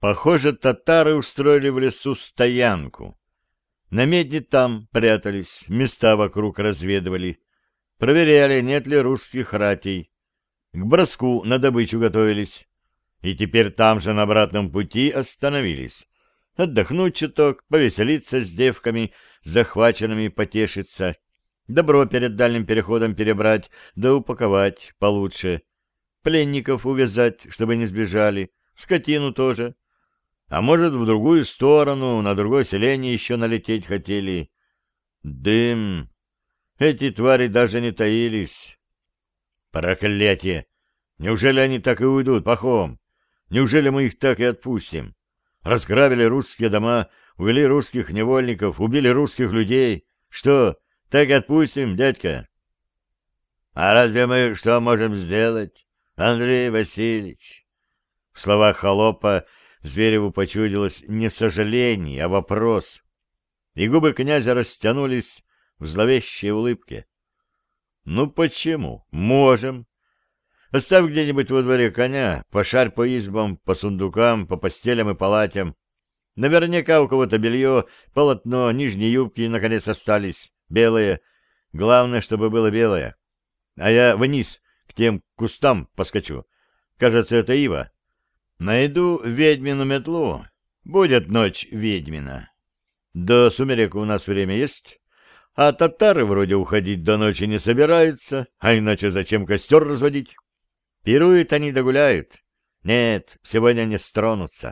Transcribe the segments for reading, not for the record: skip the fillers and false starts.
Похоже, татары устроили в лесу стоянку. На медне там прятались, места вокруг разведывали, проверяли, нет ли русских ратей. К броску на добычу готовились. И теперь там же на обратном пути остановились. Отдохнуть чуток, повеселиться с девками, захваченными потешиться, добро перед дальним переходом перебрать, да упаковать получше, пленников увязать, чтобы не сбежали, скотину тоже. А может, в другую сторону, на другое селение еще налететь хотели. Дым! Эти твари даже не таились. Проклятие! Неужели они так и уйдут, Пахом? Неужели мы их так и отпустим? Разграбили русские дома, увели русских невольников, убили русских людей. Что, так и отпустим, дядька? А разве мы что можем сделать, Андрей Васильевич? В словах холопа Звереву почудилось не сожаление, а вопрос. И губы князя растянулись в зловещей улыбке. Ну почему? Можем. Оставь где-нибудь во дворе коня, пошарь по избам, по сундукам, по постелям и палатям. Наверняка у кого-то белье, полотно, нижние юбки, наконец, остались, белые. Главное, чтобы было белое. А я вниз, к тем кустам поскочу. Кажется, это ива. Найду ведьмину метлу. Будет ночь ведьмина. До сумерек у нас время есть. А татары вроде уходить до ночи не собираются, а иначе зачем костер разводить? Пируют они догуляют. Нет, сегодня не стронутся.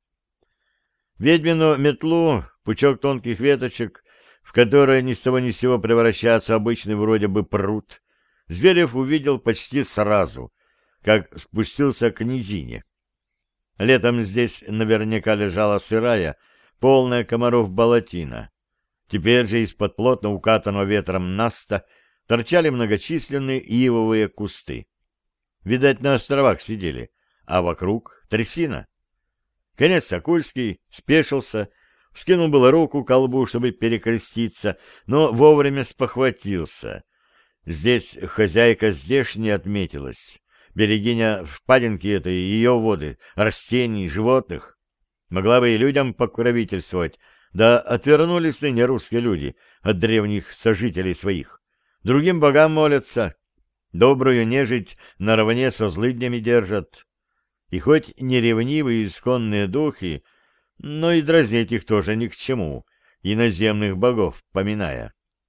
Ведьмину метлу, пучок тонких веточек, в которые ни с того ни с сего превращается обычный вроде бы пруд, Зверев увидел почти сразу, как спустился к низине. Летом здесь наверняка лежала сырая, полная комаров болотина. Теперь же из-под плотно укатанного ветром наста торчали многочисленные ивовые кусты. Видать, на островах сидели, а вокруг трясина. Князь Сокульский спешился, вскинул было руку к колбу, чтобы перекреститься, но вовремя спохватился. Здесь хозяйка здешняя отметилась. Берегиня впадинки этой, ее воды, растений, животных. Могла бы и людям покровительствовать, да отвернулись ныне русские люди от древних сожителей своих. Другим богам молятся, добрую нежить наравне со злыднями держат. И хоть не ревнивые исконные духи, но и дразнить их тоже ни к чему, иноземных богов поминая.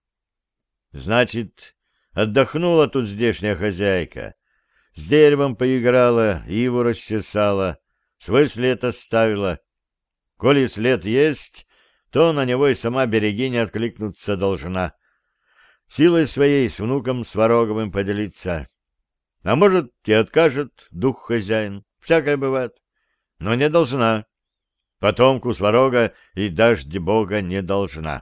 Значит, отдохнула тут здешняя хозяйка, с деревом поиграла, иву расчесала, свой след оставила. Коли след есть, то на него и сама берегиня откликнуться должна. Силой своей с внуком Свароговым поделиться. А может, и откажет дух-хозяин. Всякое бывает. Но не должна. Потомку Сварога и дождь Бога не должна.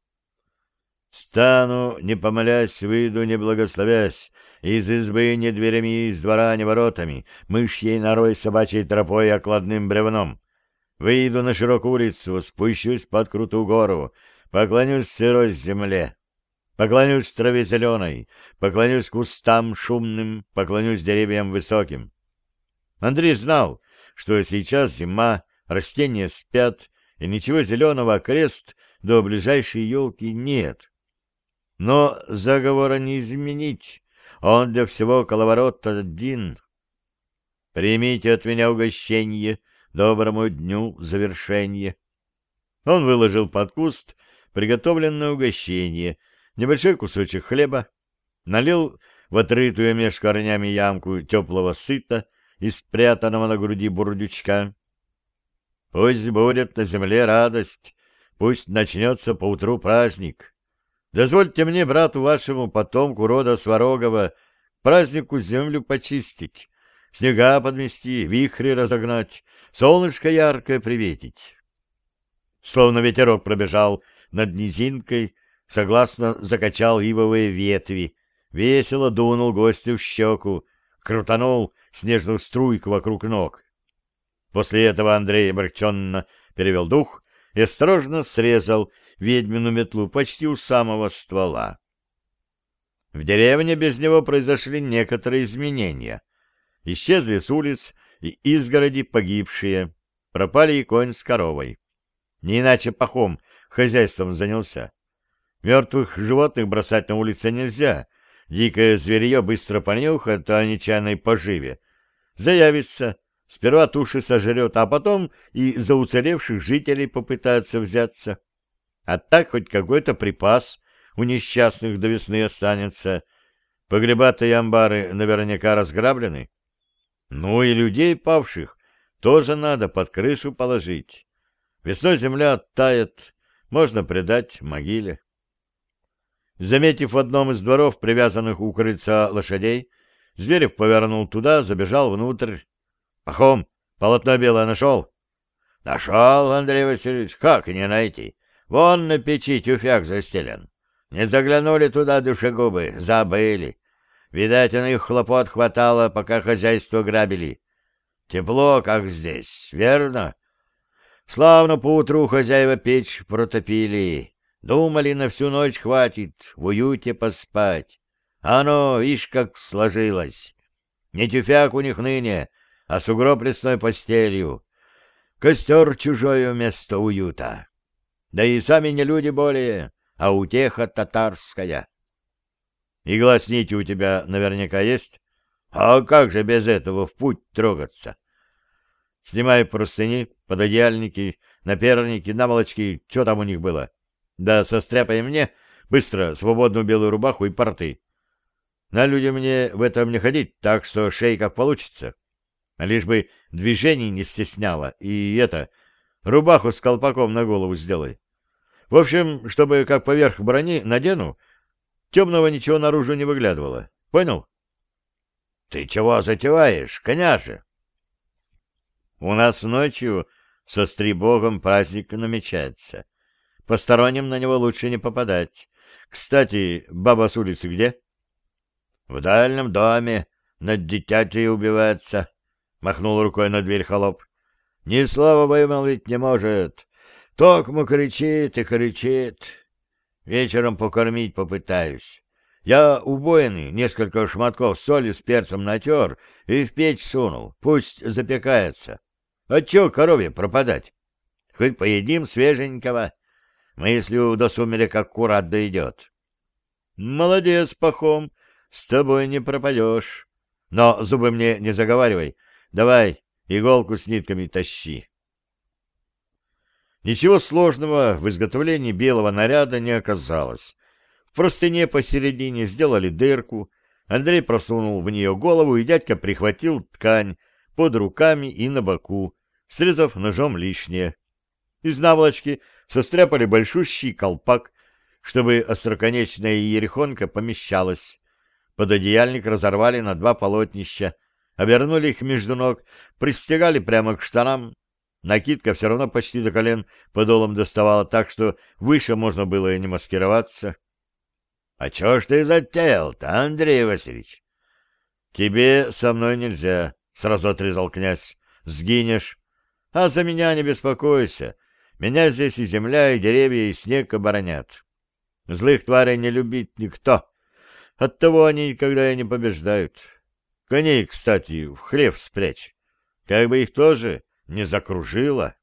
Стану, не помолясь, выйду, не благословясь, из избы не дверями, из двора не воротами, мышьей норой, собачьей тропой, окладным бревном. Выйду на широкую улицу, спущусь под крутую гору, поклонюсь сырой земле. Поклонюсь траве зеленой, поклонюсь кустам шумным, поклонюсь деревьям высоким. Андрей знал, что сейчас зима, растения спят, и ничего зеленого окрест до ближайшей елки нет. Но заговора не изменить, он для всего коловорот один. Примите от меня угощение, доброму дню завершение. Он выложил под куст приготовленное угощение, небольшой кусочек хлеба, налил в отрытую меж корнями ямку теплого сыта из спрятанного на груди бурдючка. Пусть будет на земле радость, пусть начнется поутру праздник. Дозвольте мне, брату вашему, потомку рода Сварогова, к празднику землю почистить, снега подмести, вихри разогнать, солнышко яркое приветить. Словно ветерок пробежал над низинкой, согласно закачал ивовые ветви, весело дунул гостю в щеку, крутанул снежную струйку вокруг ног. После этого Андрей облегченно перевел дух и осторожно срезал ведьмину метлу почти у самого ствола. В деревне без него произошли некоторые изменения. Исчезли с улиц и изгороди погибшие. пропали и конь с коровой. Не иначе Пахом хозяйством занялся. Мертвых животных бросать на улице нельзя. Дикое зверье быстро понюхает о нечаянной поживе. Заявится, сперва туши сожрет, а потом и за уцелевших жителей попытается взяться. А так хоть какой-то припас у несчастных до весны останется. Погреба-то и амбары наверняка разграблены. Ну и людей павших тоже надо под крышу положить. Весной земля оттает, можно предать могиле. Заметив в одном из дворов, привязанных у крыльца лошадей, Зверев повернул туда, забежал внутрь. — Пахом, полотно белое нашел? — Нашел, Андрей Васильевич, как не найти? Вон на печи тюфяк застелен. Не заглянули туда душегубы, забыли. Видать, у них хлопот хватало, пока хозяйство грабили. Тепло, как здесь, верно? Славно поутру хозяева печь протопили. Думали, на всю ночь хватит в уюте поспать. Оно, ишь, как сложилось. Не тюфяк у них ныне, а сугроб лесной постелью. Костер чужое вместо уюта. Да и сами не люди более, а утеха татарская. Игла с нитью у тебя наверняка есть? А как же без этого в путь трогаться? Снимай простыни, пододеяльники, наперники, наволочки, что там у них было. Да состряпай мне быстро свободную белую рубаху и порты. На людям мне в этом не ходить, так что шей как получится. Лишь бы движений не стесняло. И это, рубаху с колпаком на голову сделай. В общем, чтобы как поверх брони надену, темного ничего наружу не выглядывало. Понял? Ты чего затеваешь, коняже? У нас ночью со Стрибогом праздник намечается. Посторонним на него лучше не попадать. Кстати, баба с улицы где? В дальнем доме над дитятей убивается, махнул рукой на дверь холоп. Ни слова вымолвить не может. Токмо кричит и кричит. Вечером покормить попытаюсь. Я убойный несколько шматков соли с перцем натер и в печь сунул. Пусть запекается. А чё корове пропадать? Хоть поедим свеженького. Мыслю до сумерек аккурат дойдет. Молодец, Пахом, с тобой не пропадешь. Но зубы мне не заговаривай. Давай иголку с нитками тащи. Ничего сложного в изготовлении белого наряда не оказалось. В простыне посередине сделали дырку, Андрей просунул в нее голову, и дядька прихватил ткань под руками и на боку, срезав ножом лишнее. Из наволочки состряпали большущий колпак, чтобы остроконечная ерехонка помещалась. Пододеяльник разорвали на два полотнища, обернули их между ног, пристегали прямо к штанам. Накидка все равно почти до колен подолом доставала, так что выше можно было и не маскироваться. — А чё ж ты затеял-то, Андрей Васильевич? — Тебе со мной нельзя, — сразу отрезал князь. — Сгинешь. А за меня не беспокойся. Меня здесь и земля, и деревья, и снег оборонят. Злых тварей не любит никто. Оттого они никогда и не побеждают. Коней, кстати, в хлев спрячь. Как бы их тоже не закружило.